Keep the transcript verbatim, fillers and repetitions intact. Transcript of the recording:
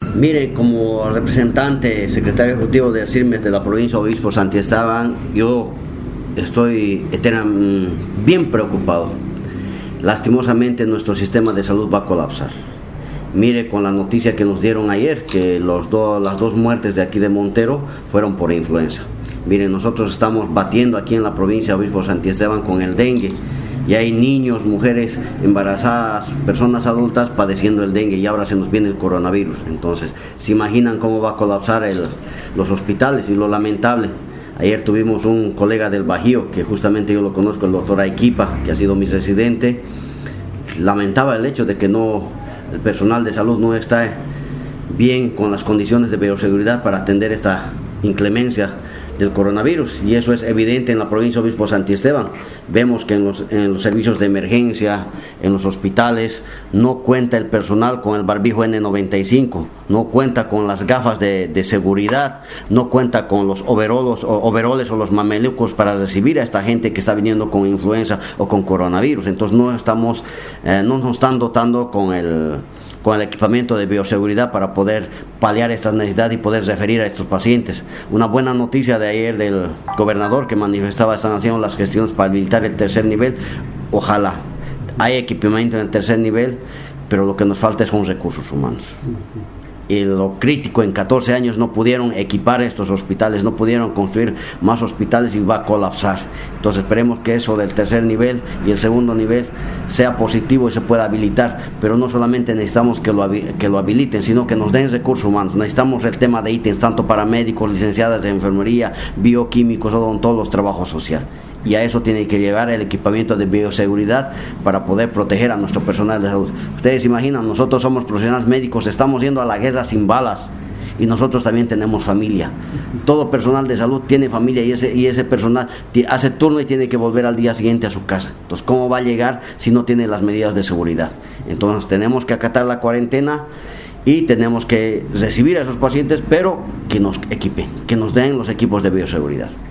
Mire, como representante, secretario ejecutivo de CIRMES de la provincia de Obispo Santiesteban, yo estoy eternamente bien preocupado. Lastimosamente nuestro sistema de salud va a colapsar. Mire, con la noticia que nos dieron ayer, que los do, las dos muertes de aquí de Montero fueron por influenza. Miren, nosotros estamos batiendo aquí en la provincia de Obispo Santiesteban con el dengue. Y hay niños, mujeres embarazadas, personas adultas padeciendo el dengue, y ahora se nos viene el coronavirus. Entonces, ¿se imaginan cómo va a colapsar el, los hospitales? Y lo lamentable, ayer tuvimos un colega del Bajío, que justamente yo lo conozco, el doctor Aiquipa, que ha sido mi residente, lamentaba el hecho de que no, el personal de salud no está bien con las condiciones de bioseguridad para atender esta inclemencia del coronavirus, y eso es evidente en la provincia de Obispo Santiesteban. Vemos que en los, en los servicios de emergencia, en los hospitales, no cuenta el personal con el barbijo ene noventa y cinco, no cuenta con las gafas de, de seguridad, no cuenta con los overolos, o, overoles o los mamelucos para recibir a esta gente que está viniendo con influenza o con coronavirus. Entonces no estamos, eh, no nos están dotando con el con el equipamiento de bioseguridad para poder paliar estas necesidades y poder referir a estos pacientes. Una buena noticia de ayer del gobernador, que manifestaba están haciendo las gestiones para habilitar el tercer nivel. Ojalá hay equipamiento en el tercer nivel, pero lo que nos falta son recursos humanos. Y lo crítico, en catorce años no pudieron equipar estos hospitales, no pudieron construir más hospitales y va a colapsar. Entonces esperemos que eso del tercer nivel y el segundo nivel sea positivo y se pueda habilitar, pero no solamente necesitamos que lo, que lo habiliten, sino que nos den recursos humanos. Necesitamos el tema de ítems, tanto para médicos, licenciadas de enfermería, bioquímicos, odontólogos, trabajo social. Y a eso tiene que llevar el equipamiento de bioseguridad para poder proteger a nuestro personal de salud. Ustedes se imaginan, nosotros somos profesionales médicos, estamos yendo a la guerra sin balas, y nosotros también tenemos familia. Todo personal de salud tiene familia, y ese, y ese personal hace turno y tiene que volver al día siguiente a su casa. Entonces, ¿cómo va a llegar si no tiene las medidas de seguridad? Entonces tenemos que acatar la cuarentena y tenemos que recibir a esos pacientes, pero que nos equipen, que nos den los equipos de bioseguridad.